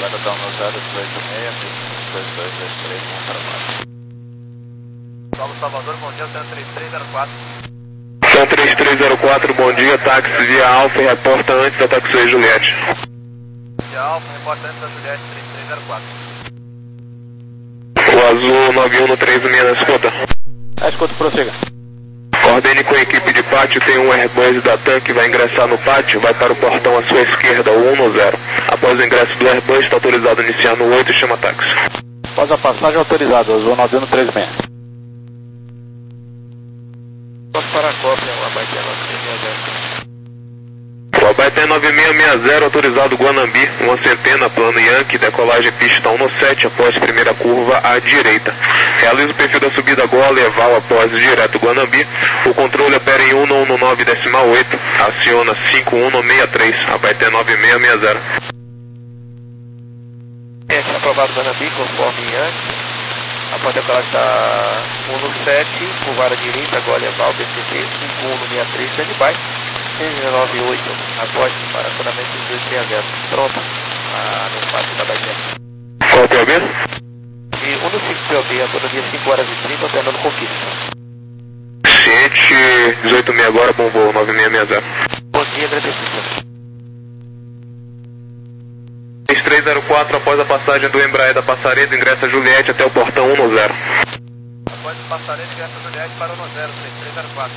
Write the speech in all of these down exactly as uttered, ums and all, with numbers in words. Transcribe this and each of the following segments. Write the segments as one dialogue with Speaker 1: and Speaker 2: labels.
Speaker 1: então no zero três seis, dois dois dois três, um para baixo. Paulo Salvador, bom dia, cento e trinta e três zero quatro.
Speaker 2: cento e trinta e três zero quatro, bom dia, táxi via Alfa e reporta antes da Taxiway Juliette.
Speaker 1: Via Alfa, reporta antes da Juliette, trinta e três zero quatro.
Speaker 2: O azul nove um no três seis na escuta.
Speaker 3: A escuta, prossiga.
Speaker 2: Coordene com a equipe de pátio, tem um Airbus da TAM que vai ingressar no pátio, vai para o portão à sua esquerda, o um no zero. Após o ingresso do Airbus, está autorizado a iniciar no oito e chama táxi.
Speaker 3: Após a passagem autorizada, azul nove um no três seis.
Speaker 1: Vamos para a cópia, o Abaité nove seis seis zero.
Speaker 2: O Abaité nove seis seis zero, autorizado Guanambi, uma centena, plano Yankee, decolagem pista um no sete, após primeira curva à direita. Realiza o perfil da subida Gola, Eval após direto Guanambi. O controle opera em um no um no nove decimal oito, aciona cinco um no sessenta e três, Abaité nove seis seis zero.
Speaker 1: É, aprovado Guanambi, conforme Yankee. Após decolagem está um no sete, curvar à direita, Gola, Eval, B C T, cinco um no sessenta e três, standby. nove oito, após para acionamento de dois seis zero. Pronto, ah, no pátio da Bahia.
Speaker 2: Qual o P O B?
Speaker 1: E um no cinco P O B, autonomia cinco horas e trinta, operando Conquista.
Speaker 2: Ciente, dezoito mil agora, bom voo, nove seis seis zero.
Speaker 1: Bom dia, agradecido.
Speaker 2: três três zero quatro, após a passagem do Embraer da Passaredo, ingressa Juliette até o portão um no zero.
Speaker 1: Após o Passaredo, ingressa Juliette para o um no zero, três três zero quatro.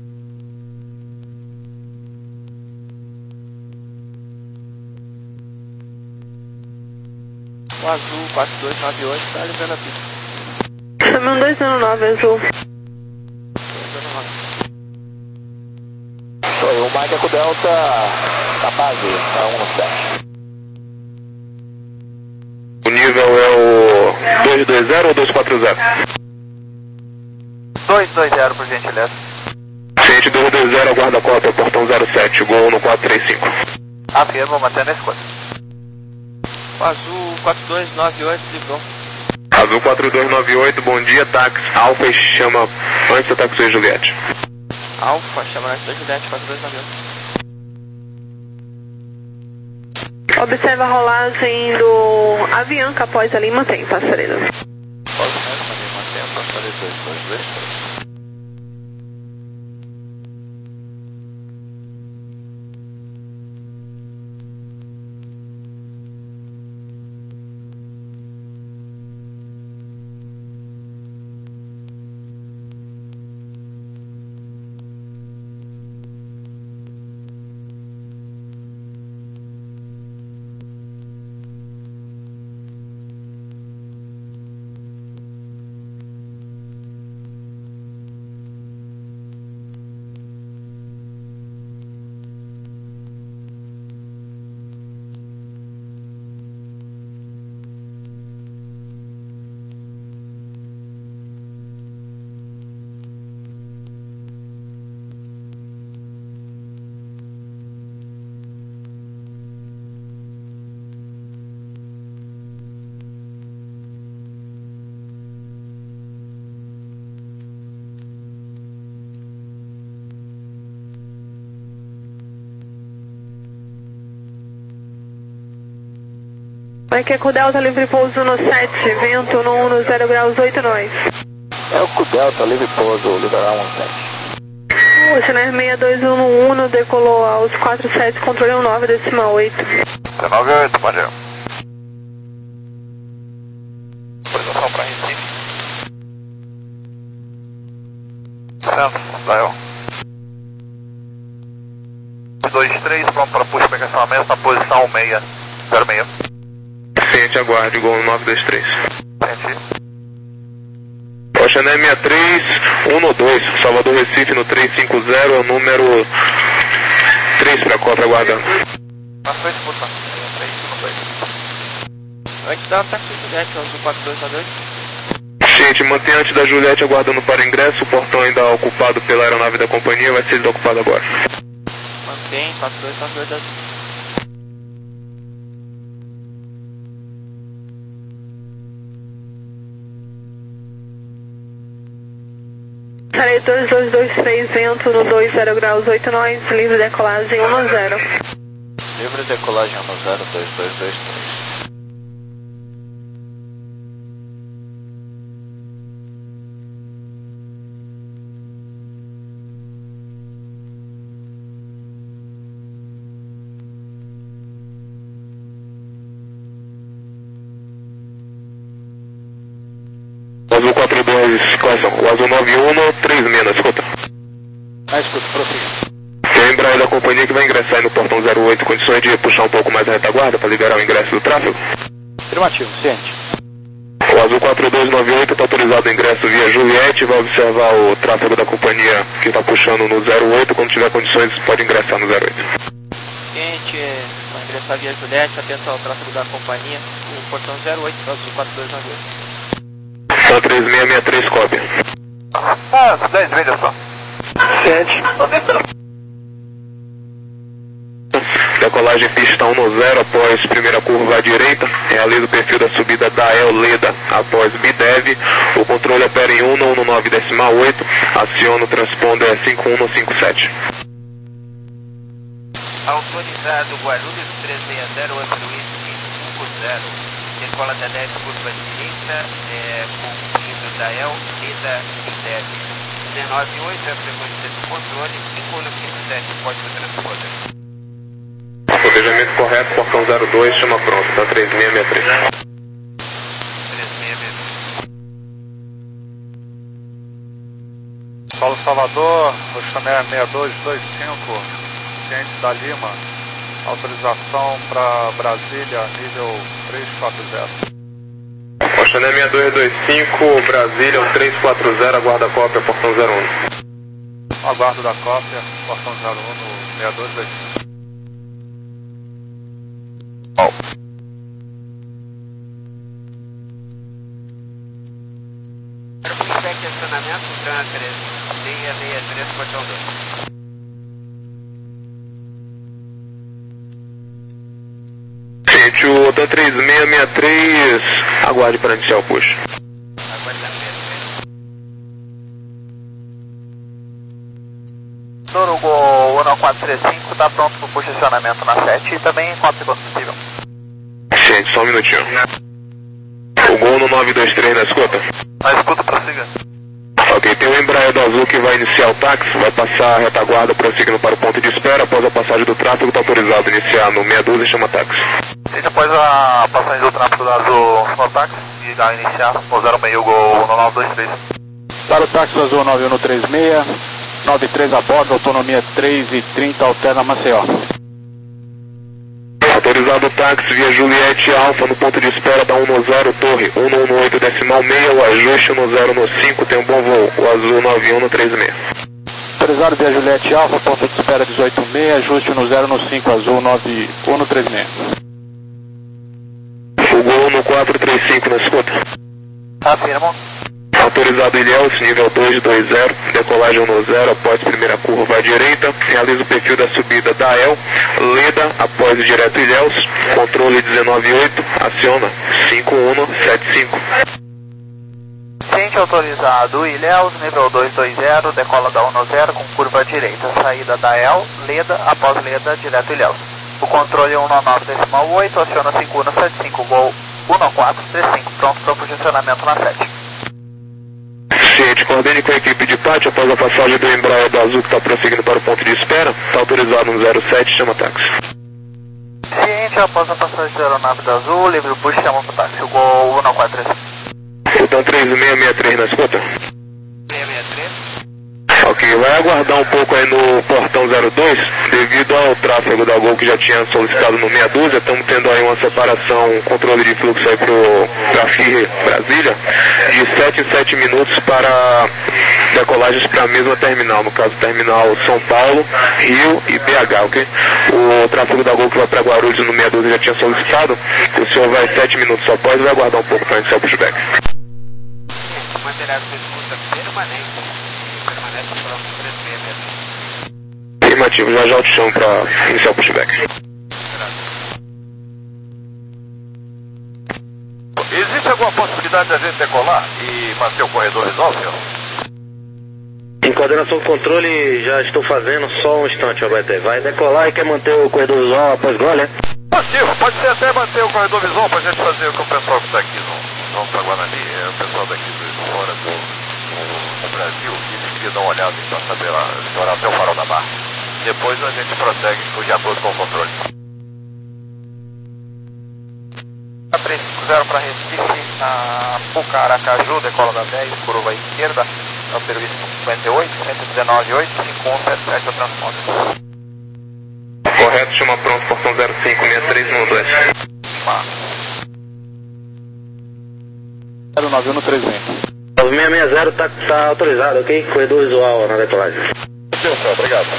Speaker 1: O azul quatro dois nove oito está ligando a pista.
Speaker 4: Chama um dois zero nove, azul.
Speaker 3: Foi o Mike Eco Delta, capaz, é um no sete.
Speaker 2: O nível é o dois dois zero ou dois quatro zero?
Speaker 1: dois dois zero, por gentileza.
Speaker 2: Ciente dois dois zero, aguarda a cópia, portão zero sete, gol no quatro três cinco.
Speaker 1: Afirma, mantendo a escolha. O azul quatro dois nove oito, livrou.
Speaker 2: Azul quatro dois nove oito, bom dia, táxi Alfa, chama antes da Taxiway Juliette.
Speaker 1: Alfa, chama antes da Juliette, quatro dois nove oito.
Speaker 4: Observa a rolagem do Avianca após ali, mantém, Passaredo.
Speaker 1: Pode ser, mantém a Passaredo dois dois dois três.
Speaker 4: Mike Eco Delta, livre pouso no sete, vento no um no zero graus, oito nós.
Speaker 3: É o Delta, livre pouso, liberar um sete.
Speaker 4: O Chiner seis dois um no um, decolou aos quatro sete, controle um nove decimal oito.
Speaker 1: dezenove oito, bom dia. Autorização para Recife. Centro, Dael. dois três, pronto para push pegar estacionamento na posição seis zero seis.
Speaker 2: Ciente, aguarde, gol nove dois três.
Speaker 1: Ciente.
Speaker 2: Oceané sessenta e três, um no dois, Salvador Recife no três cinco zero, é o número três para a cópia, aguardando.
Speaker 1: Na frente, posição. três cinco dois. Antes da táxi Juliette, azul quatro dois nove oito.
Speaker 2: Ciente, mantém antes da Juliette aguardando para o ingresso, o portão ainda ocupado pela aeronave da companhia, vai ser desocupado agora.
Speaker 1: Mantém, quatro dois nove oito, azul.
Speaker 4: Sarei dois dois dois três, vento no dois zero graus, oito nós, livre decolagem um no zero.
Speaker 1: Livre decolagem um no zero, dois dois dois três.
Speaker 2: dois, correção, o azul nove um três seis na escuta.
Speaker 3: Na escuta, prossiga.
Speaker 2: Tem o Embraer da companhia que vai ingressar aí no portão zero oito, condições de puxar um pouco mais a retaguarda para liberar o ingresso do tráfego?
Speaker 3: Afirmativo, ciente.
Speaker 2: O azul quatro dois nove oito está autorizado o ingresso via Juliette, vai observar o tráfego da companhia que está puxando no zero oito, quando tiver condições pode ingressar no zero oito.
Speaker 1: Gente, vai ingressar via Juliette, atenção ao tráfego da companhia, o portão zero oito, azul quatro dois nove oito.
Speaker 2: São três seis seis três, cópia.
Speaker 3: Ah, dez vezes só.
Speaker 1: Ciente.
Speaker 2: Decolagem pista um no zero após primeira curva à direita. Realiza o perfil da subida da El Leda após B D E V. O controle opera em um no nove decimal oito. Aciona o transponder cinco um cinco sete.
Speaker 1: Autorizado Guarulhos três seis zero oito cinco zero. Decola da dez curva direita, é, com o nível da El Leda em dez. dezenove oito é a frequência do controle, cinco um cinco sete, pode ser transponder.
Speaker 2: Planejamento correto, portão zero dois, chama pronto, tá três seis seis três.
Speaker 1: três seis seis três.
Speaker 5: Paulo Salvador, Rochané seis dois dois cinco, ciente da Lima, autorização para Brasília, nível três quatro zero.
Speaker 2: Rochané seis dois dois cinco, Brasília, três quatro zero, aguarda a cópia, portão zero um.
Speaker 5: Aguardo da cópia, portão zero um no seis dois dois cinco.
Speaker 2: Oh.
Speaker 1: Feedback de acionamento, Tran três seis seis três, portão dois.
Speaker 2: Gente, o Tan três seis seis três, aguarde para iniciar o push.
Speaker 1: Aguarde a mesa.
Speaker 3: Torugo um quatro três cinco está pronto para o posicionamento na sete e também em quatro segundos possível.
Speaker 2: Gente, só um minutinho. O Gol no nove dois três na escuta?
Speaker 3: Na escuta, prossiga.
Speaker 2: Ok, tem o Embraer do Azul que vai iniciar o táxi, vai passar a retaguarda prosseguindo para o ponto de espera. Após a passagem do tráfego, está autorizado a iniciar no seis doze e chama táxi.
Speaker 3: E depois a passagem do tráfego do Azul no táxi e dá iniciar o zero seis Gol no nove dois três.
Speaker 6: Para o táxi Azul nove um três seis, nove três a bordo, autonomia três e trinta, alterna Maceió.
Speaker 2: Autorizado o táxi via Juliette Alfa no ponto de espera da um no zero, torre um no oito decimal seis, o ajuste no zero no cinco, tem um bom voo, o Azul nove um no três seis.
Speaker 6: Autorizado via Juliette Alfa, ponto de espera dezoito seis, ajuste no zero no cinco, Azul nove um no três seis.
Speaker 2: O Gol no quatro três cinco na escuta?
Speaker 3: Afirmo.
Speaker 2: Autorizado Ilhéus, nível dois dois zero, decolagem um no zero após primeira curva à direita, realiza o perfil da subida da El, Leda após o direto Ilhéus, controle dezenove oito, aciona cinco um sete cinco.
Speaker 3: Ciente autorizado Ilhéus, nível dois dois zero, decola da um no zero com curva à direita, saída da El, Leda, após Leda, direto Ilhéus. O controle um no nove decimal oito, aciona cinco um sete cinco, Gol um no quatro três cinco, pronto para o posicionamento na sete.
Speaker 2: Ciente, coordene com a equipe de pátio após a passagem do Embraer do Azul que está prosseguindo para o ponto de espera. Está autorizado no zero sete, chama táxi.
Speaker 3: Ciente, após a passagem da aeronave do Azul, livre o push, chama para o táxi, o Gol um no quatro três cinco.
Speaker 2: O Tan três seis seis três na escuta?
Speaker 1: seis seis três.
Speaker 2: Ok, vai aguardar um pouco aí no portão zero dois, devido ao tráfego da Gol que já tinha solicitado no meia dúzia, estamos tendo aí uma separação, um controle de fluxo aí para a F I R Brasília, de sete em sete minutos para decolagens para a mesma terminal, no caso terminal São Paulo, Rio e B H, ok? O tráfego da Gol que vai para Guarulhos no meia dúzia já tinha solicitado, o senhor vai sete minutos após e vai aguardar um pouco para iniciar o pushback.
Speaker 1: O material de escuta permanente. Permanece pronto três seis seis.
Speaker 2: Afirmativo, já já eu te chamo para iniciar o pushback.
Speaker 5: Existe alguma possibilidade de a gente decolar e manter o corredor visual, senhor?
Speaker 7: Em coordenação do controle, já estou fazendo, só um instante, Alberto. Vai decolar e quer manter o corredor visual após gole, é?
Speaker 5: Positivo, pode ser até manter o corredor visual para a gente fazer com o pessoal que está aqui no Vamos para Guarani, é o pessoal daqui de fora do, do Brasil, e eles queriam dar uma olhada então, saber lá, estourar até o farol da barra. Depois a gente prossegue de acordo com o controle.
Speaker 3: três cinco zero para Recife, a Puca Aracaju, decola da dez, curva esquerda, é o serviço cinquenta e oito, cento e dezenove, oito, cinco um sete sete, é o transponder.
Speaker 2: Correto, chama pronto, portão zero cinco seis três um dois.
Speaker 6: zero nove um no três meia.
Speaker 7: nove seis seis zero tá, tá autorizado, ok? Corredor visual na decolagem.
Speaker 5: Atenção, obrigado.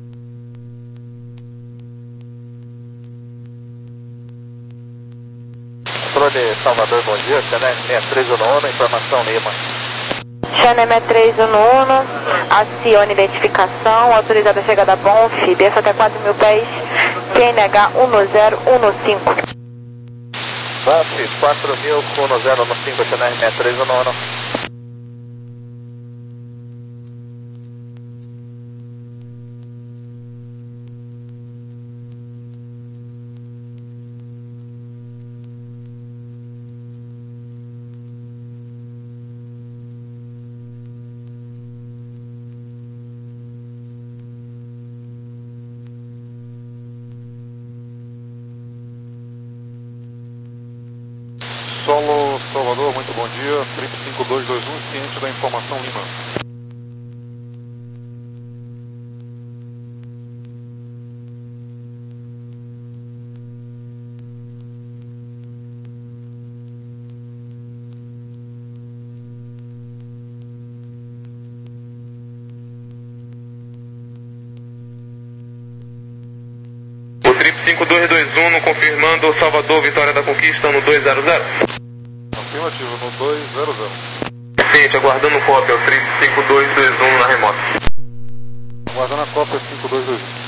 Speaker 3: Controle Salvador, bom dia, Channel seis três um um, informação Lima.
Speaker 4: Channel seis três um um, acione identificação, autorizada a chegada Bonf, desça até quatro mil pés, Q N H um zero um cinco.
Speaker 3: Bonf, quatro mil, um zero um cinco, Channel seis três um um.
Speaker 5: Solo Salvador, muito bom dia. trinta e cinco dois dois um, ciente da informação Lima.
Speaker 2: O trip cinco dois dois um, confirmando Salvador, Vitória da Conquista no dois zero zero.
Speaker 5: Afirmativo, no dois zero zero.
Speaker 2: Ciente, aguardando cópia, o trip cinco dois dois um na remota.
Speaker 5: Aguardando a cópia cinco dois dois um.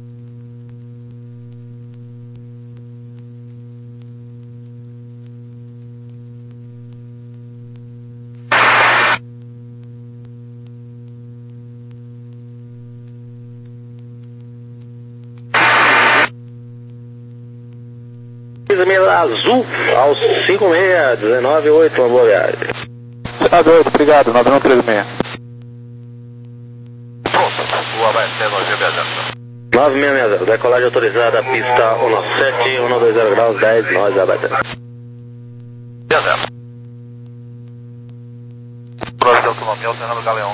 Speaker 7: Azul ao cinco seis dezenove oito, uma boa viagem.
Speaker 6: Senado oito, obrigado, nove um três meia.
Speaker 5: Pronto, o A B C nove G B zero.
Speaker 7: nove seis seis zero, decolagem autorizada, pista um sete, um dois zero graus, dez, nós A B C.
Speaker 5: zero.
Speaker 3: Prova de autonomia, alternando Galeão.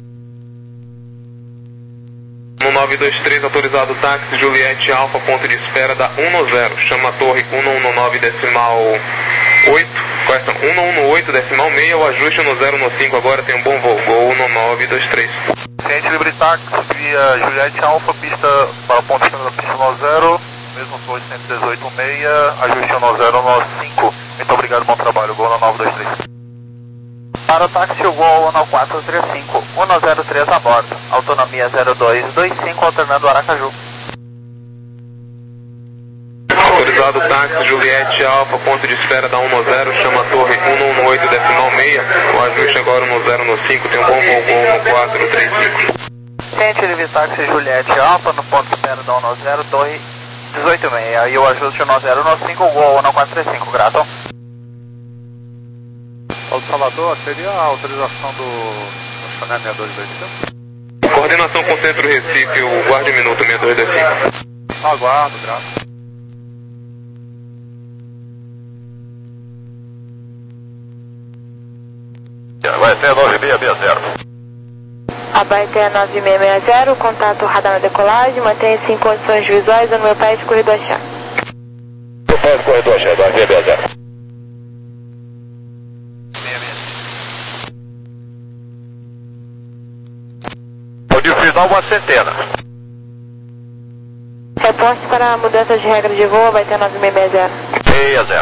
Speaker 2: um nove dois três, autorizado táxi, Juliette Alfa, ponto de espera da um zero. Chama a torre um um nove decimal oito, correção, um um oito decimal seis, o ajuste no zero no cinco agora, tem um bom voo, Gol um nove dois três.
Speaker 3: Ciente Libre Táxi, via Juliette Alfa, pista para o ponto de espera da pista um zero, mesmo torre cento e dezoito seis, ajuste um zero um cinco. Muito obrigado, bom trabalho, Gol um nove dois três. Para o táxi, o Gol um quatro três cinco, um zero três a bordo, autonomia zero dois dois cinco, alternando Aracaju.
Speaker 2: Autorizado táxi, Juliette Alfa, ponto de espera da um zero, chama a torre um um oito decimal seis, o ajuste agora no zero no cinco, tem um bom voo, Gol um quatro três cinco.
Speaker 3: Ciente Libre Táxi, Juliette Alfa, no ponto de espera da um zero, torre dezoito seis, e o ajuste um zero um cinco, Gol um quatro três cinco, grato.
Speaker 5: Paulo Salvador, seria a autorização do, do Channel seis dois dois cinco?
Speaker 2: Coordenação com Centro Recife, o guarde minuto seis dois dois cinco.
Speaker 5: Aguardo, grato. Vai ser nove seis seis zero.
Speaker 4: Abaeté nove seis seis zero, contato radar na decolagem, mantenha-se em condições visuais no meu pé de corredor chá.
Speaker 5: Pé de corredor chá, nove seis seis zero. Final uma centena.
Speaker 4: Reporte para a mudança de regra de voo, vai ter nove seis seis zero.
Speaker 5: seis zero.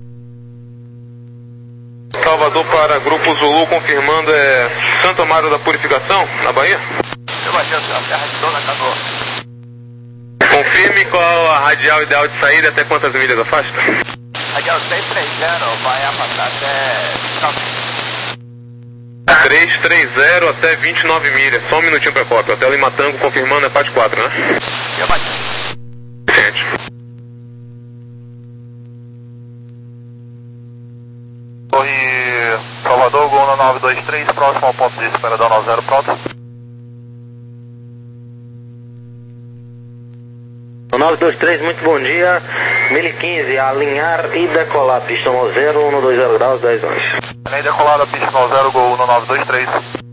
Speaker 2: Salvador para Grupo Zulu, confirmando, é Santo Amaro da Purificação, na Bahia?
Speaker 5: Eu bati a terra de Dona Canoa.
Speaker 2: Confirme qual a radial ideal de saída, até quantas milhas afasta?
Speaker 3: Radial seis três zero, vai afastar até
Speaker 2: três três zero até vinte e nove milhas, só um minutinho para cópia. Hotel Lima Tango confirmando, é parte quatro, né?
Speaker 3: Eu bati.
Speaker 2: Gente.
Speaker 3: Torre Salvador, Gol nove dois três, próximo ao ponto de espera da um zero, pronto.
Speaker 7: nove dois três, muito bom dia. mil e quinze, alinhar e decolar, pista um zero, um dois zero graus, dez onze.
Speaker 3: Nem decolada, pista no zero, gol no nove dois três.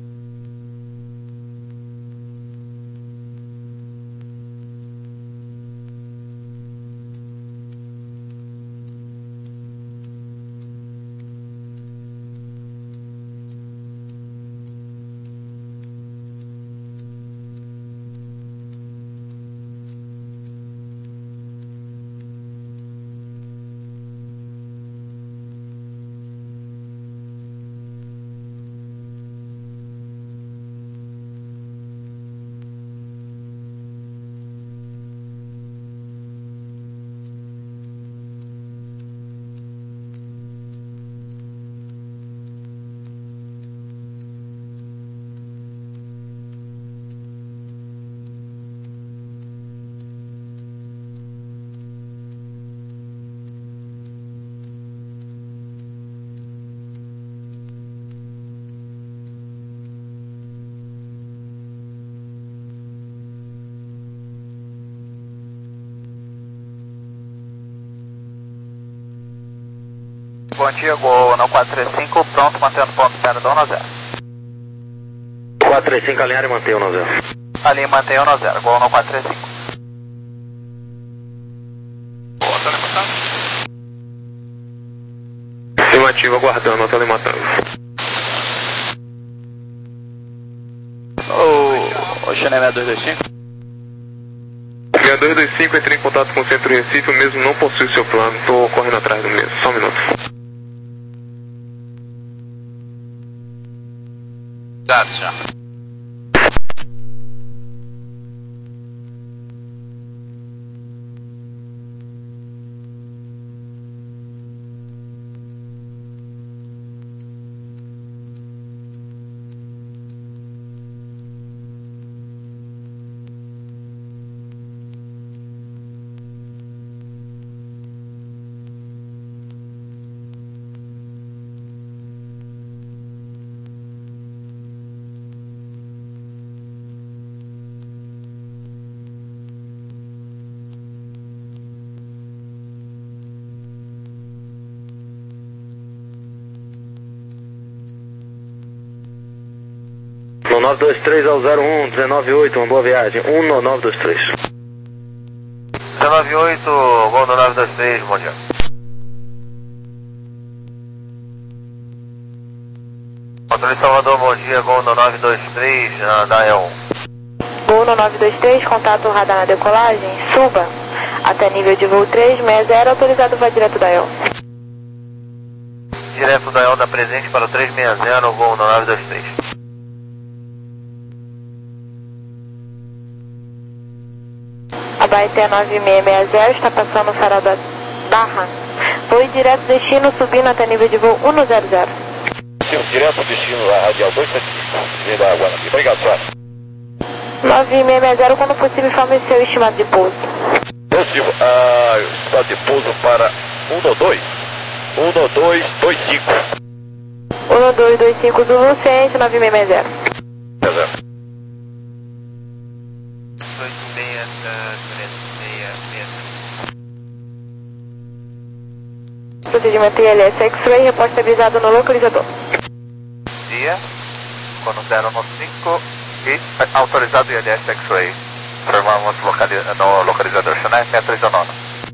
Speaker 3: Bom dia, Gol no quatro três cinco, pronto, mantendo ponto zero do um zero.
Speaker 7: quatro três cinco, alinhar e manter um zero.
Speaker 3: Alinha e mantém um zero, Gol no quatro três cinco.
Speaker 5: Boa, tá alimentando?
Speaker 2: Estimativa aguardando, eu tô alimentando.
Speaker 6: Ô, ô Xané seis dois cinco.
Speaker 2: seis dois dois cinco, entrei em contato com o Centro Recife, o mesmo não possui seu plano, tô correndo atrás do mesmo, só um minuto.
Speaker 5: Dado já.
Speaker 7: No nove dois três ao zero um, dezenove oito, uma boa viagem. um no nove dois três.
Speaker 3: dezenove oito, Gol no nove dois três, bom dia. Controle Salvador, bom dia, Gol no nove dois três, da E um.
Speaker 4: Gol no nove dois três, contato radar na decolagem, suba até nível de voo três seis zero, autorizado vai direto da E um.
Speaker 3: Direto da E um da presente para o três seis zero, Gol no nove dois três.
Speaker 4: Abaeté nove seis seis zero, está passando o farol da Barra. Voo direto destino, subindo até nível de voo um zero zero.
Speaker 5: Sim, direto ao destino da Radial dois sete cinco, da Guanabara. Obrigado, senhora.
Speaker 4: nove seis seis zero, quando possível, informe seu estimado de pouso.
Speaker 5: Positivo, ah, está de pouso para um no dois. um no dois dois cinco.
Speaker 4: um dois dois cinco Zulu, ciente, nove seis seis zero.
Speaker 5: Exato.
Speaker 4: Procedimento I L S X-Ray, reporte estabilizado no localizador.
Speaker 3: Dia, quando zero no cinco e autorizado I L S X-Ray. Formamos locali no localizador Xané, seis três nove.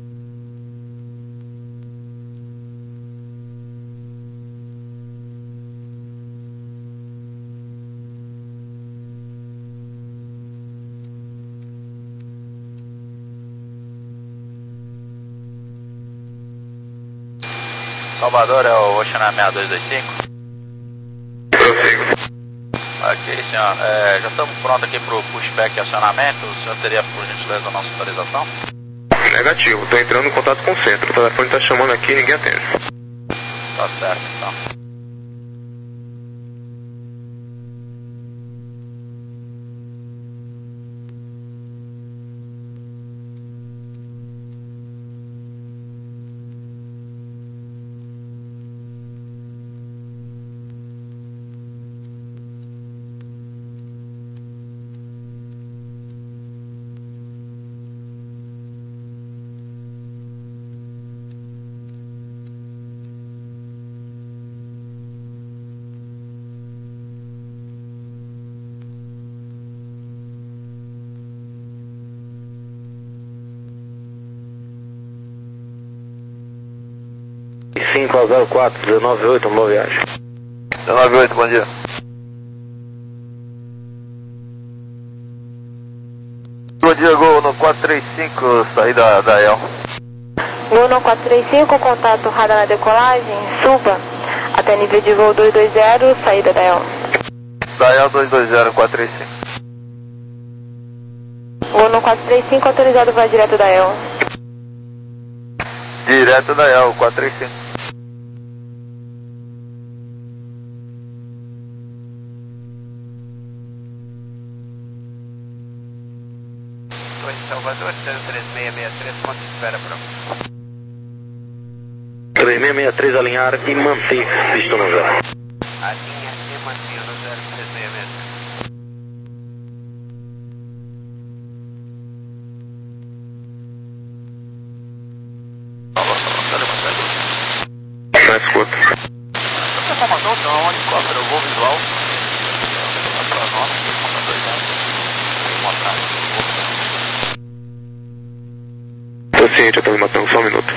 Speaker 8: Salvador é o Oceanar seis dois dois cinco?
Speaker 2: Prossigo.
Speaker 8: Ok, senhor. É, já estamos prontos aqui para o pushback e acionamento. O senhor teria, por gentileza, a nossa autorização?
Speaker 2: Negativo, tô entrando em contato com o centro. O telefone tá chamando aqui e ninguém atende.
Speaker 8: Tá certo, então.
Speaker 7: cinco ao zero quatro, dezenove oito, uma boa viagem.
Speaker 3: dezenove oito, bom dia. Bom dia, Gol no quatro três cinco, saída da E L.
Speaker 4: Gol no quatro três cinco, contato radar na decolagem, suba até nível de voo dois dois zero, saída da E L.
Speaker 3: Da E L dois dois zero, quatro três cinco.
Speaker 4: Gol no quatro três cinco, autorizado, vai direto da E L.
Speaker 3: Direto da E L, quatro três cinco.
Speaker 9: Salvador, três seis seis três, quanto espera para
Speaker 7: três seis seis três, alinhar e manter pista no zero.
Speaker 9: Alinha e manter no zero, três seis seis seis.
Speaker 2: Na escuta.
Speaker 5: Essa informação tem uma helicóptero, eu vou visual. Para nós, computador já. Vou mostrar.
Speaker 2: Tô ciente, eu tô me matando, só um minuto.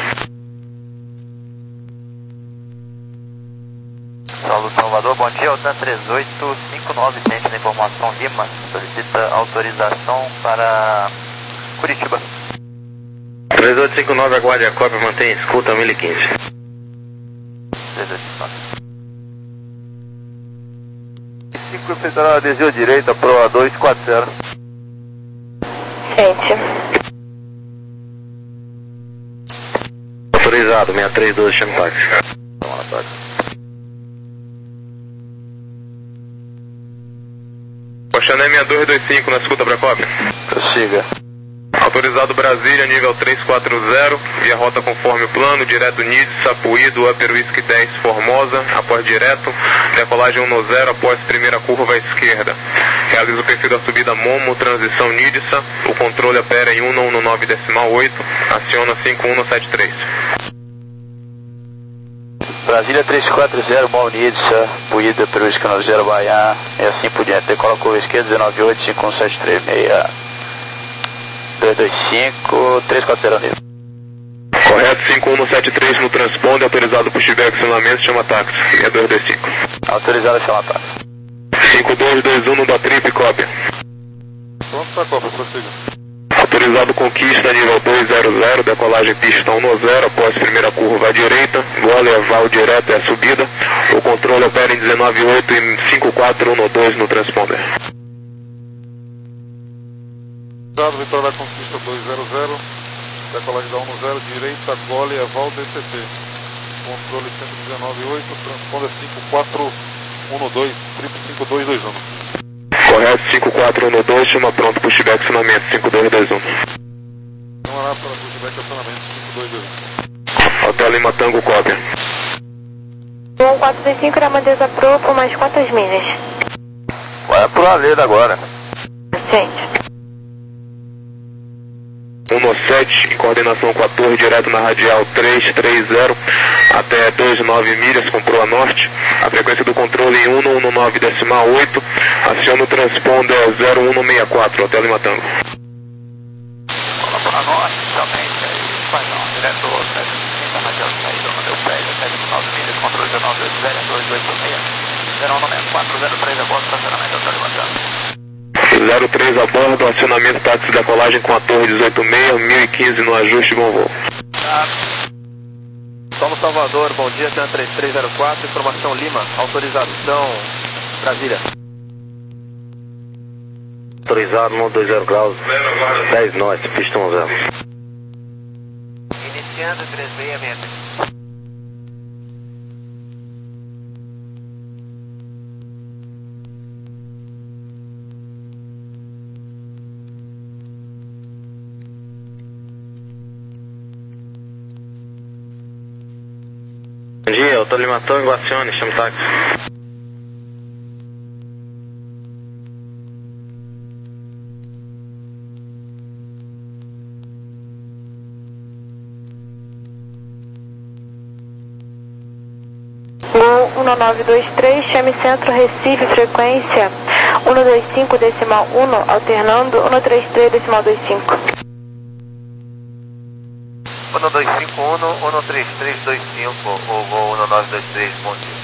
Speaker 3: Saulo Salvador, bom dia, Altan três oito cinco nove, ciente da informação Lima, solicita autorização para Curitiba.
Speaker 7: três oito cinco nove, aguarde a cópia, mantém escuta mil e quinze.
Speaker 3: três oito cinco nove. cinco, efetuará desvio direita, proa dois quatro zero.
Speaker 4: Ciente.
Speaker 7: Autorizado, seis três doze, chama o táxi.
Speaker 3: Vamos lá, táxi.
Speaker 2: Oxané seis dois dois cinco, na escuta pra cópia.
Speaker 3: Prossiga.
Speaker 2: Autorizado Brasília, nível três quatro zero, via rota conforme o plano, direto Nides, Sapuído, Upper Whisky dez, Formosa, após direto, decolagem um no zero, após primeira curva à esquerda. Realiza o perfil da subida Momo, transição Nidsa, o controle opera em um um nove decimal oito, aciona cinco um sete três.
Speaker 3: Brasília três quatro zero, Mal Nidsa, Puída, Upper Whisky no zero, Bahia, e assim por diante. Decola curva esquerda, dezenove oito, cinco um sete três seis. dois dois cinco, três quatro zero nível.
Speaker 2: Correto, cinco um sete três no transponder, autorizado pushback, acionamento, chama táxi, é dois dois cinco.
Speaker 3: Autorizado a chamar táxi.
Speaker 2: cinco dois dois um no da trip, cópia.
Speaker 5: Pronto para a cópia, prossiga.
Speaker 2: Autorizado Conquista, nível dois zero zero, decolagem pista um no zero, após primeira curva à direita, vou levar o direto é a subida, o controle opera em dezenove oito e cinco quatro um dois no transponder.
Speaker 5: Dado, Vitória da Conquista dois zero zero, decolagem da um no zero, direita, gole, Eval, D C T. Controle cento e dezenove oito, transponder cinco quatro um dois, triplo cinco dois dois um.
Speaker 2: Correto, cinco quatro um dois, chama pronto, pushback, acionamento, cinco dois dois um.
Speaker 5: Vamos lá para pushback, acionamento, cinco dois dois um.
Speaker 2: Hotel Lima Tango, cópia.
Speaker 4: um quatro três cinco, irá manter a proa por mais quantas milhas?
Speaker 3: Vai pro Aleda agora.
Speaker 4: Ciente.
Speaker 2: um no sete, em coordenação com a torre, direto na radial três três zero, até vinte e nove milhas, com proa norte. A frequência do controle em um um nove decimal oito, aciona o transponder zero um seis quatro, Hotel Lima Tango.
Speaker 9: Para nós, somente, espanhol, direto, sete trinta, radial saída, no meu prédio, sete nove milhas, controle dezenove oito zero, dois oito seis, zero um quatro zero três, após estacionamento, Hotel Lima Tango.
Speaker 2: zero três a bordo, acionamento táxi decolagem com a torre dezoito seis, mil e quinze no ajuste, bom voo.
Speaker 3: Saulo Salvador, bom dia, Tan três três zero quatro, informação Lima, autorização Brasília.
Speaker 7: Autorizado, um dois zero graus, dez nós, pista um zero.
Speaker 9: Iniciando três seis seis.
Speaker 7: Bom dia, eu tô Lima Tango, acione, chama o táxi.
Speaker 4: um nove dois três, chame centro, Recife, frequência um dois cinco decimal um, alternando um três três decimal vinte e cinco.
Speaker 3: um dois cinco, cinco um, um três três dois cinco, o voo um nove dois três, bom dia.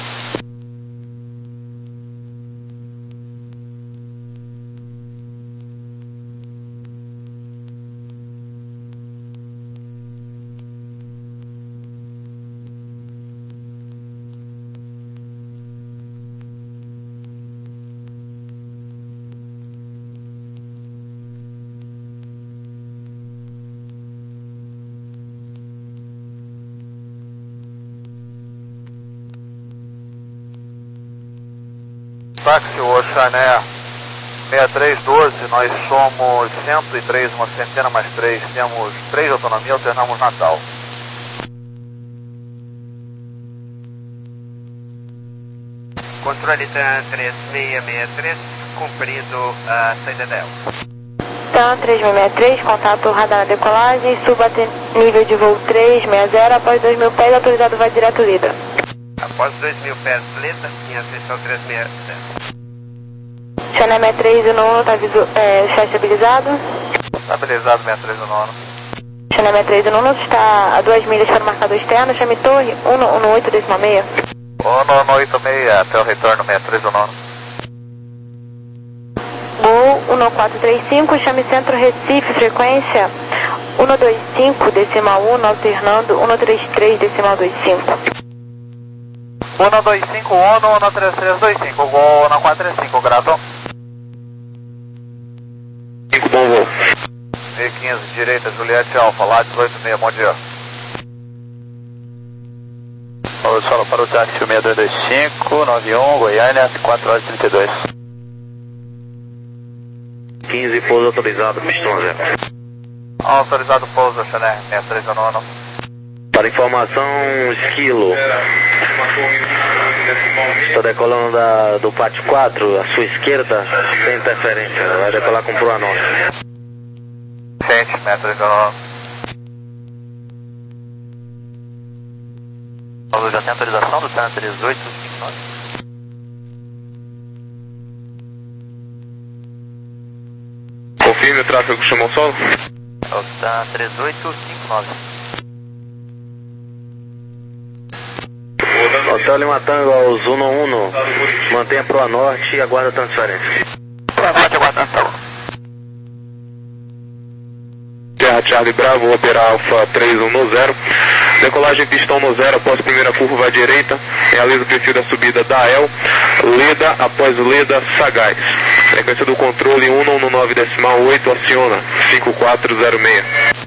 Speaker 3: Táxi Oxané seis três um dois, nós somos cento e três, uma centena mais três, temos três de autonomia, alternamos Natal.
Speaker 10: Controle TAM três seis seis três, cumprido a saída dela.
Speaker 4: TAM três seis seis três, contato radar na decolagem, suba até nível de voo três seis zero, após dois mil pés, autorizado vai direto Lida.
Speaker 10: Após dois mil pés, Lida, em ascensão três seis zero.
Speaker 4: Channel seis três um um, tá visu, é, está estabilizado?
Speaker 3: Estabilizado seis três um um.
Speaker 4: Channel seis três um um está a duas milhas para o marcador externo, chame torre um um oito décima seis.
Speaker 3: um um oito seis, até o retorno seis três um um.
Speaker 4: Gol um quatro três cinco, chame centro Recife, frequência um dois cinco decimal um, alternando um três três decimal vinte e cinco.
Speaker 3: um dois cinco um, um três três dois cinco, Gol um quatro três cinco, grato.
Speaker 2: cinco, bom voo.
Speaker 3: E quinze, direita, Juliette Alfa, lá dezoito seis, bom dia.
Speaker 11: Alô, solo para o táxi seis dois dois cinco, nove um, Goiânia, quatro horas e trinta e dois.
Speaker 7: quinze, pouso autorizado, pistão zero.
Speaker 3: Autorizado pouso, Chané, seis três um um.
Speaker 7: Para informação, Esquilo. Estou decolando da, do pátio quatro, à sua esquerda, sem interferência. Vai decolar com proa norte.
Speaker 3: Gente, seis três um um.
Speaker 11: Alô, já tem autorização do TAM três oito cinco nove?
Speaker 2: Confirme o tráfego chamou solo.
Speaker 11: É o TAM três oito cinco nove.
Speaker 7: Hotel Lima Tango aos um um, mantenha proa norte e aguarda a transferência.
Speaker 3: Proa norte, aguarda a transferência.
Speaker 2: Terra Charlie Bravo, operar Alfa três um zero. Decolagem pistão no zero, após primeira curva à direita. Realiza o perfil da subida da El. Leda, após Leda, Sagaz. Frequência do controle um um nove decimal oito, aciona cinco quatro zero seis.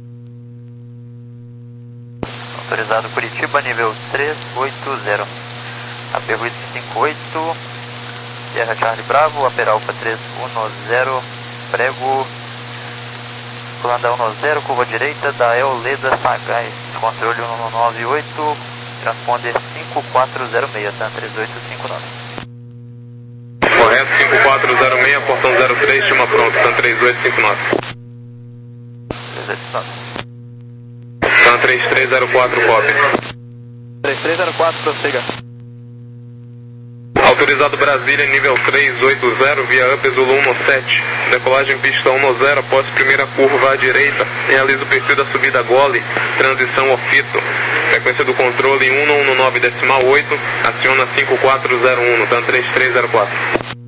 Speaker 11: Autorizado Curitiba, nível três oito zero. A P R cinco oito, Terra Charlie Bravo, Aper Alfa três um zero, prego, Holanda um zero, curva direita, da El Leda Sagaz, controle um nove oito, transponder cinco quatro zero seis, TAM três oito cinco nove.
Speaker 2: Correto, cinco quatro zero seis, portão zero três, chama pronto, TAM três oito cinco nove.
Speaker 11: três oito cinco nove.
Speaker 2: TAM três três zero quatro, cópia.
Speaker 3: três três zero quatro, prossiga.
Speaker 2: Autorizado Brasília, nível três oito zero, via Up Zulu um sete. Decolagem pista um zero, após primeira curva à direita. Realiza o perfil da subida Gole, transição Ofito. Frequência do controle um um nove decimal oito, aciona cinco quatro zero um, TAM três três zero quatro.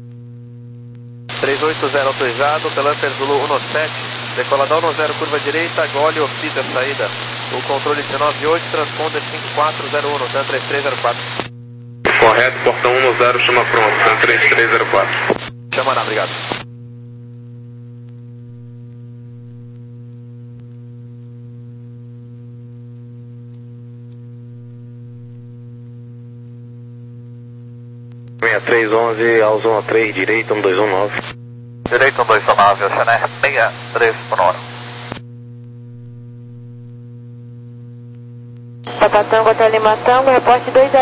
Speaker 3: três oito zero autorizado, pela Up Zulu um sete. Decolador um zero, curva direita, Gole, Ofito, saída. O controle dezenove oito, transponder cinco quatro zero um, TAM três três zero quatro.
Speaker 2: Correto, portão um zero, chama pronto, TAM três três zero quatro.
Speaker 3: Chama não, obrigado.
Speaker 7: seis três um um, aos um três, direita um dois um nove.
Speaker 3: Direito um dois um nove, o Chané seis três um um.
Speaker 4: Papa Tango, Hotel Lima Tango, reporte dois zero.